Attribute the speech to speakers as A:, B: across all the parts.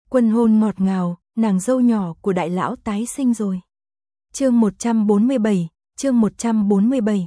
A: Quân hôn ngọt ngào, nàng dâu nhỏ của đại lão tái sinh rồi. Chương 147, chương 147.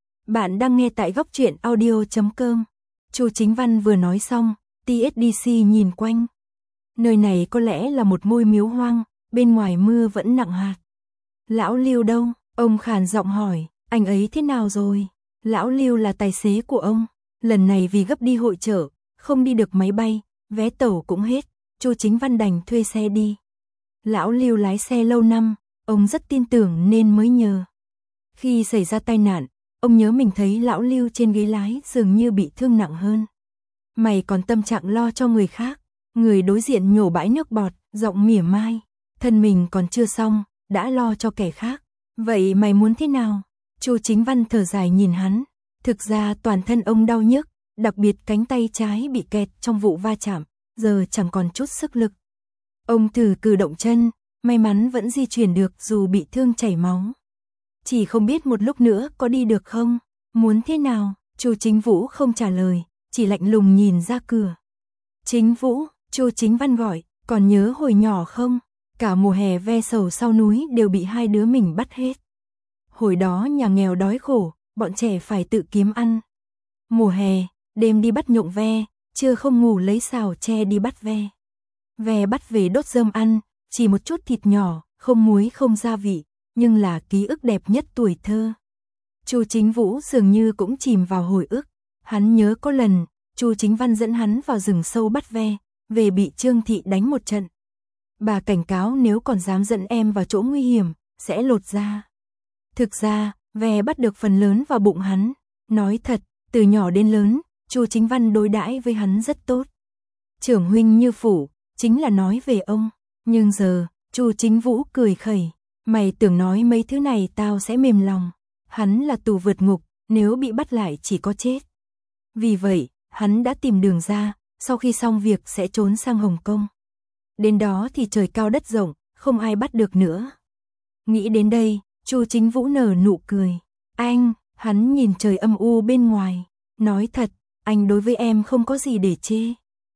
A: Bạn đang nghe tại góc truyện audio.com. Chu Chính Văn vừa nói xong, TSDC nhìn quanh. Nơi này có lẽ là một ngôi miếu hoang, bên ngoài mưa vẫn nặng hạt. Lão Lưu đâu? Ông khàn giọng hỏi, anh ấy thế nào rồi? Lão Lưu là tài xế của ông, lần này vì gấp đi hội chợ, không đi được máy bay, vé tàu cũng hết, Chu Chính Văn đành thuê xe đi. Lão Lưu lái xe lâu năm, ông rất tin tưởng nên mới nhờ. Khi xảy ra tai nạn, ông nhớ mình thấy lão Lưu trên ghế lái dường như bị thương nặng hơn. Mày còn tâm trạng lo cho người khác, người đối diện nhổ bãi nước bọt, giọng mỉa mai, thân mình còn chưa xong, đã lo cho kẻ khác. Vậy mày muốn thế nào? Chu Chính Văn thở dài nhìn hắn, thực ra toàn thân ông đau nhức, đặc biệt cánh tay trái bị kẹt trong vụ va chạm, giờ chẳng còn chút sức lực. Ông thử cử động chân, may mắn vẫn di chuyển được dù bị thương chảy máu. Chỉ không biết một lúc nữa có đi được không? Muốn thế nào? Chu Chính Vũ không trả lời, chỉ lạnh lùng nhìn ra cửa. Chính Vũ, Chu Chính Văn gọi, còn nhớ hồi nhỏ không? Cả mùa hè ve sầu sau núi đều bị hai đứa mình bắt hết. Hồi đó nhà nghèo đói khổ, bọn trẻ phải tự kiếm ăn. Mùa hè, đêm đi bắt nhộng ve, trưa không ngủ lấy xào tre đi bắt ve. Ve bắt về đốt rơm ăn, chỉ một chút thịt nhỏ, không muối không gia vị, nhưng là ký ức đẹp nhất tuổi thơ. Chu Chính Vũ dường như cũng chìm vào hồi ức. Hắn nhớ có lần, Chu Chính Văn dẫn hắn vào rừng sâu bắt ve, về bị Trương Thị đánh một trận. Bà cảnh cáo nếu còn dám dẫn em vào chỗ nguy hiểm, sẽ lột da. Thực ra, ve bắt được phần lớn vào bụng hắn. Nói thật, từ nhỏ đến lớn, Chu Chính Văn đối đãi với hắn rất tốt. Trưởng huynh như phủ, chính là nói về ông. Nhưng giờ, Chu Chính Vũ cười khẩy. Mày tưởng nói mấy thứ này tao sẽ mềm lòng. Hắn là tù vượt ngục, nếu bị bắt lại chỉ có chết. Vì vậy, hắn đã tìm đường ra, sau khi xong việc sẽ trốn sang Hồng Kông. Đến đó thì trời cao đất rộng, không ai bắt được nữa. Nghĩ đến đây, Chu Chính Vũ nở nụ cười. Anh, hắn nhìn trời âm u bên ngoài. Nói thật, anh đối với em không có gì để chê.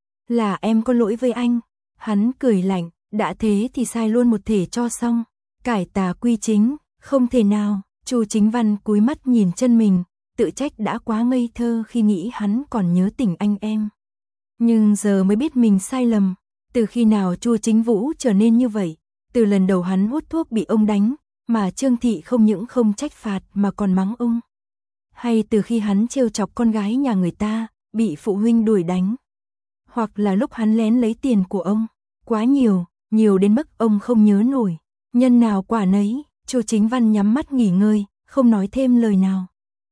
A: Là em có lỗi với anh. Hắn cười lạnh, đã thế thì sai luôn một thể cho xong. Cải tà quy chính, không thể nào. Chu Chính Văn cúi mắt nhìn chân mình, tự trách đã quá ngây thơ khi nghĩ hắn còn nhớ tình anh em. Nhưng giờ mới biết mình sai lầm. Từ khi nào Chu Chính Vũ trở nên như vậy? Từ lần đầu hắn hút thuốc bị ông đánh, mà Trương Thị không những không trách phạt mà còn mắng ông. Hay từ khi hắn trêu chọc con gái nhà người ta, bị phụ huynh đuổi đánh. Hoặc là lúc hắn lén lấy tiền của ông. Quá nhiều, nhiều đến mức ông không nhớ nổi. Nhân nào quả nấy, Chu Chính Văn nhắm mắt nghỉ ngơi, không nói thêm lời nào.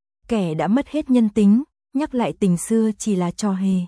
A: Kẻ đã mất hết nhân tính, nhắc lại tình xưa chỉ là trò hề.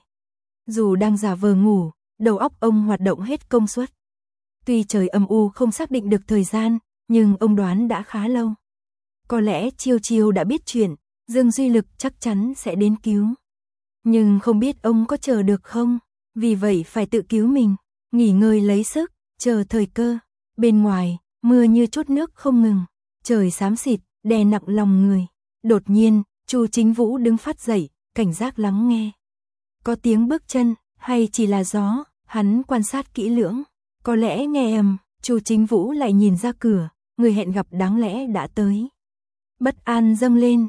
A: Dù đang giả vờ ngủ, đầu óc ông hoạt động hết công suất. Tuy trời âm u không xác định được thời gian, nhưng ông đoán đã khá lâu. Có lẽ Chiêu Chiêu đã biết chuyện, Dương Duy Lực chắc chắn sẽ đến cứu. Nhưng không biết ông có chờ được không, vì vậy phải tự cứu mình, nghỉ ngơi lấy sức, chờ thời cơ. Bên ngoài, mưa như chút nước không ngừng, trời xám xịt, đè nặng lòng người. Đột nhiên, Chu Chính Vũ đứng phát dậy, cảnh giác lắng nghe. Có tiếng bước chân, hay chỉ là gió, hắn quan sát kỹ lưỡng. Có lẽ nghe ầm, Chu Chính Vũ lại nhìn ra cửa, người hẹn gặp đáng lẽ đã tới. Bất an dâng lên,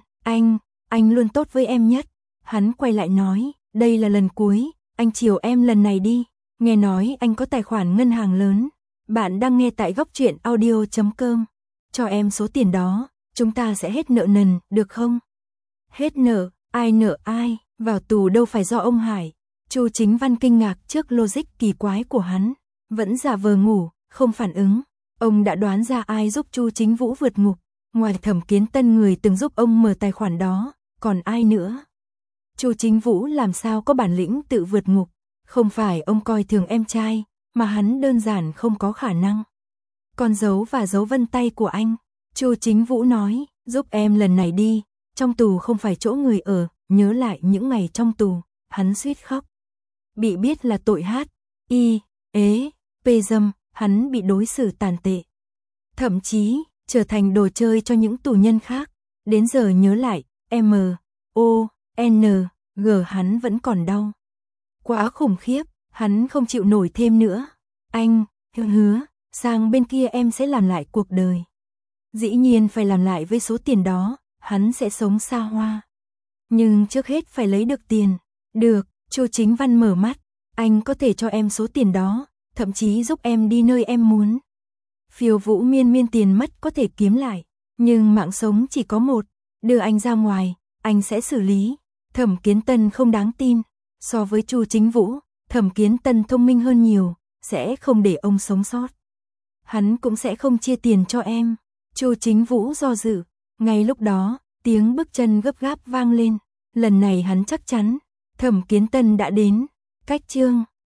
A: anh luôn tốt với em nhất. Hắn quay lại nói, đây là lần cuối, anh chiều em lần này đi. Nghe nói anh có tài khoản ngân hàng lớn. Bạn đang nghe tại góc truyện audio.com. Cho em số tiền đó, chúng ta sẽ hết nợ nần, được không? Hết nợ ai, vào tù đâu phải do ông Hải. Chu Chính Văn kinh ngạc trước logic kỳ quái của hắn, vẫn giả vờ ngủ, không phản ứng. Ông đã đoán ra ai giúp Chu Chính Vũ vượt ngục, ngoài Thẩm Kiến Tân người từng giúp ông mở tài khoản đó, còn ai nữa? Chu Chính Vũ làm sao có bản lĩnh tự vượt ngục, không phải ông coi thường em trai, mà hắn đơn giản không có khả năng. Con dấu và dấu vân tay của anh, Chu Chính Vũ nói, giúp em lần này đi, trong tù không phải chỗ người ở, nhớ lại những ngày trong tù, hắn suýt khóc. Bị biết là tội dâm, hắn bị đối xử tàn tệ. Thậm chí, trở thành đồ chơi cho những tù nhân khác. Đến giờ nhớ lại, hắn vẫn còn đau. Quá khủng khiếp, hắn không chịu nổi thêm nữa. Anh, hứa, sang bên kia em sẽ làm lại cuộc đời. Dĩ nhiên phải làm lại với số tiền đó, hắn sẽ sống xa hoa. Nhưng trước hết phải lấy được tiền. Được, Chu Chính Văn mở mắt, anh có thể cho em số tiền đó, thậm chí giúp em đi nơi em muốn. Phiêu Vũ Miên tiền mất có thể kiếm lại, nhưng mạng sống chỉ có một, đưa anh ra ngoài, anh sẽ xử lý. Thẩm Kiến Tân không đáng tin, so với Chu Chính Vũ, Thẩm Kiến Tân thông minh hơn nhiều, sẽ không để ông sống sót. Hắn cũng sẽ không chia tiền cho em. Chu Chính Vũ do dự, ngay lúc đó, tiếng bước chân gấp gáp vang lên, lần này hắn chắc chắn, Thẩm Kiến Tân đã đến. Cách chương